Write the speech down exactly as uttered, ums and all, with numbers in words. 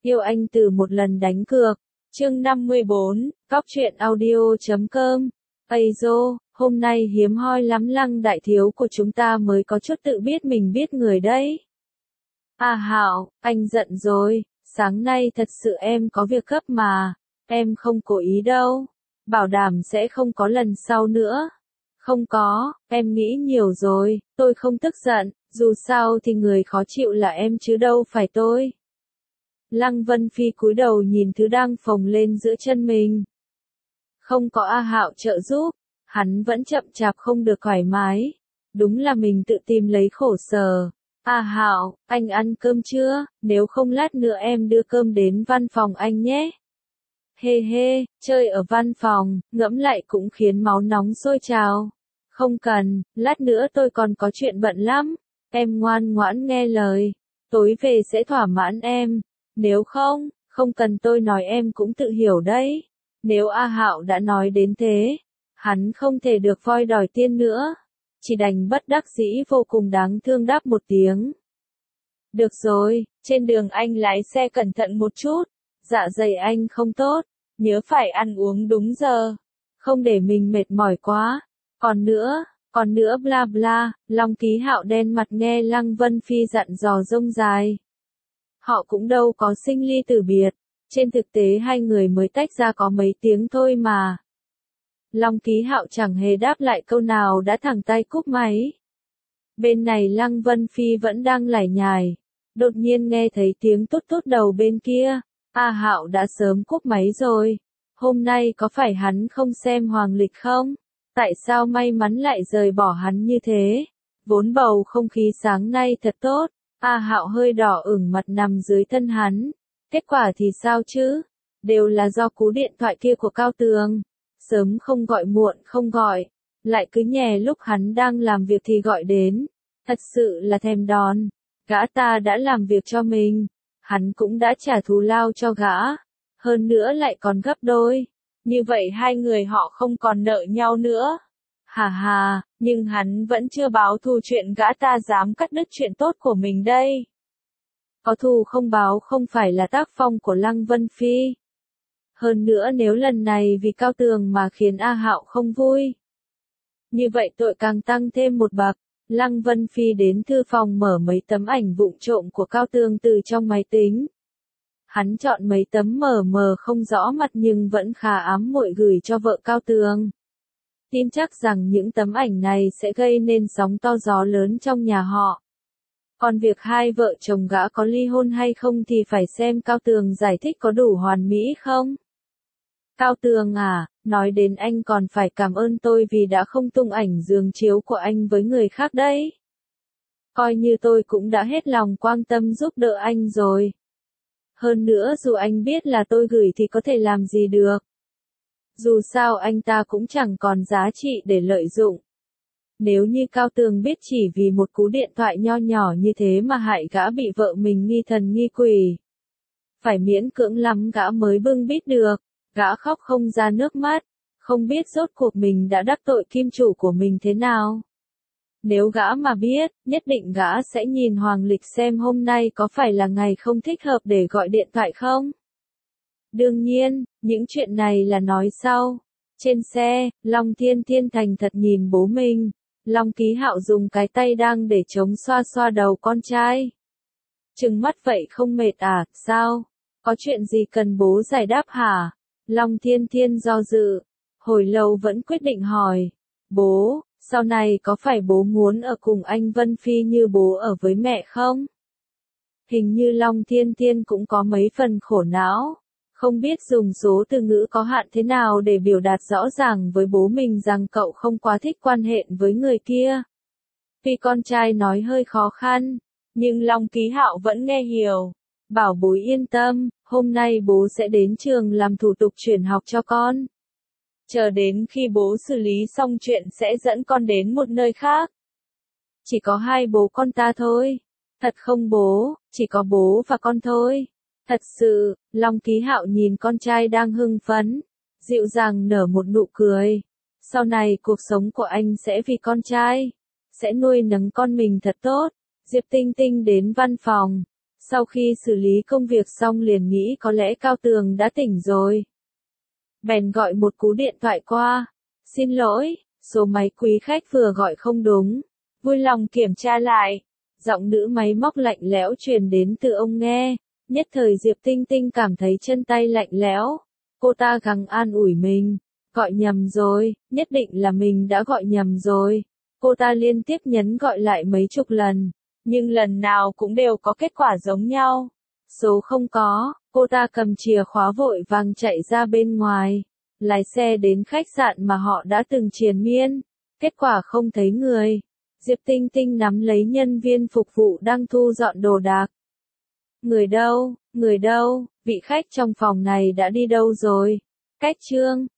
Yêu anh từ một lần đánh cược. Chương năm mươi bốn, Cóc truyện audio chấm com. Ây dô, hôm nay hiếm hoi lắm Lăng đại thiếu của chúng ta mới có chút tự biết mình biết người đấy. À Hạo, anh giận rồi, sáng nay thật sự em có việc gấp mà, em không cố ý đâu, bảo đảm sẽ không có lần sau nữa. Không có, em nghĩ nhiều rồi, tôi không tức giận, dù sao thì người khó chịu là em chứ đâu phải tôi. Lăng Vân Phi cúi đầu nhìn thứ đang phồng lên giữa chân mình. Không có A Hạo trợ giúp, hắn vẫn chậm chạp không được thoải mái. Đúng là mình tự tìm lấy khổ sở. A Hạo, anh ăn cơm chưa? Nếu không lát nữa em đưa cơm đến văn phòng anh nhé. Hê hê, chơi ở văn phòng, ngẫm lại cũng khiến máu nóng sôi trào. Không cần, lát nữa tôi còn có chuyện bận lắm. Em ngoan ngoãn nghe lời. Tối về sẽ thỏa mãn em. Nếu không, không cần tôi nói em cũng tự hiểu đấy. Nếu A Hạo đã nói đến thế, hắn không thể được voi đòi tiên nữa. Chỉ đành bất đắc dĩ vô cùng đáng thương đáp một tiếng. Được rồi, trên đường anh lái xe cẩn thận một chút. Dạ dày anh không tốt, nhớ phải ăn uống đúng giờ. Không để mình mệt mỏi quá. Còn nữa, còn nữa bla bla, Long Ký Hạo đen mặt nghe Lăng Vân Phi dặn dò rông dài. Họ cũng đâu có sinh ly tử biệt, trên thực tế hai người mới tách ra có mấy tiếng thôi mà. Long Ký Hạo chẳng hề đáp lại câu nào đã thẳng tay cúp máy. Bên này Lăng Vân Phi vẫn đang lải nhải, đột nhiên nghe thấy tiếng tút tút đầu bên kia. A Hạo đã sớm cúp máy rồi, hôm nay có phải hắn không xem hoàng lịch không? Tại sao may mắn lại rời bỏ hắn như thế? Vốn bầu không khí sáng nay thật tốt. A Hạo hơi đỏ ửng mặt nằm dưới thân hắn. Kết quả thì sao chứ? Đều là do cú điện thoại kia của Cao Tường. Sớm không gọi muộn không gọi. Lại cứ nhè lúc hắn đang làm việc thì gọi đến. Thật sự là thèm đòn. Gã ta đã làm việc cho mình. Hắn cũng đã trả thù lao cho gã. Hơn nữa lại còn gấp đôi. Như vậy hai người họ không còn nợ nhau nữa. Hà hà, nhưng hắn vẫn chưa báo thù chuyện gã ta dám cắt đứt chuyện tốt của mình đây. Có thù không báo không phải là tác phong của Lăng Vân Phi. Hơn nữa nếu lần này vì Cao Tường mà khiến A Hạo không vui. Như vậy tội càng tăng thêm một bậc. Lăng Vân Phi đến thư phòng mở mấy tấm ảnh vụng trộm của Cao Tường từ trong máy tính. Hắn chọn mấy tấm mờ mờ không rõ mặt nhưng vẫn khá ám muội gửi cho vợ Cao Tường. Tin chắc rằng những tấm ảnh này sẽ gây nên sóng to gió lớn trong nhà họ. Còn việc hai vợ chồng gã có ly hôn hay không thì phải xem Cao Tường giải thích có đủ hoàn mỹ không. Cao Tường à, nói đến anh còn phải cảm ơn tôi vì đã không tung ảnh giường chiếu của anh với người khác đấy. Coi như tôi cũng đã hết lòng quan tâm giúp đỡ anh rồi. Hơn nữa dù anh biết là tôi gửi thì có thể làm gì được. Dù sao anh ta cũng chẳng còn giá trị để lợi dụng. Nếu như Cao Tường biết chỉ vì một cú điện thoại nho nhỏ như thế mà hại gã bị vợ mình nghi thần nghi quỷ. Phải miễn cưỡng lắm gã mới bưng bít được, gã khóc không ra nước mắt, không biết rốt cuộc mình đã đắc tội kim chủ của mình thế nào. Nếu gã mà biết, nhất định gã sẽ nhìn hoàng lịch xem hôm nay có phải là ngày không thích hợp để gọi điện thoại không. Đương nhiên, những chuyện này là nói sau. Trên xe, Long Thiên Thiên thành thật nhìn bố mình. Long Ký Hạo dùng cái tay đang để chống xoa xoa đầu con trai. Trừng mắt vậy không mệt à, sao? Có chuyện gì cần bố giải đáp hả? Long Thiên Thiên do dự. Hồi lâu vẫn quyết định hỏi. Bố, sau này có phải bố muốn ở cùng anh Vân Phi như bố ở với mẹ không? Hình như Long Thiên Thiên cũng có mấy phần khổ não. Không biết dùng số từ ngữ có hạn thế nào để biểu đạt rõ ràng với bố mình rằng cậu không quá thích quan hệ với người kia. Tuy con trai nói hơi khó khăn, nhưng Long Ký Hạo vẫn nghe hiểu. Bảo bố yên tâm, hôm nay bố sẽ đến trường làm thủ tục chuyển học cho con. Chờ đến khi bố xử lý xong chuyện sẽ dẫn con đến một nơi khác. Chỉ có hai bố con ta thôi. Thật không bố, chỉ có bố và con thôi. Thật sự, Long Ký Hạo nhìn con trai đang hưng phấn, dịu dàng nở một nụ cười. Sau này cuộc sống của anh sẽ vì con trai, sẽ nuôi nấng con mình thật tốt. Diệp Tinh Tinh đến văn phòng. Sau khi xử lý công việc xong liền nghĩ có lẽ Cao Tường đã tỉnh rồi. Bèn gọi một cú điện thoại qua. Xin lỗi, số máy quý khách vừa gọi không đúng. Vui lòng kiểm tra lại. Giọng nữ máy móc lạnh lẽo truyền đến từ ông nghe. Nhất thời Diệp Tinh Tinh cảm thấy chân tay lạnh lẽo. Cô ta gắng an ủi mình. Gọi nhầm rồi, nhất định là mình đã gọi nhầm rồi. Cô ta liên tiếp nhấn gọi lại mấy chục lần. Nhưng lần nào cũng đều có kết quả giống nhau. Số không có, cô ta cầm chìa khóa vội vàng chạy ra bên ngoài. Lái xe đến khách sạn mà họ đã từng triền miên. Kết quả không thấy người. Diệp Tinh Tinh nắm lấy nhân viên phục vụ đang thu dọn đồ đạc. Người đâu, người đâu, vị khách trong phòng này đã đi đâu rồi? Cách Trương,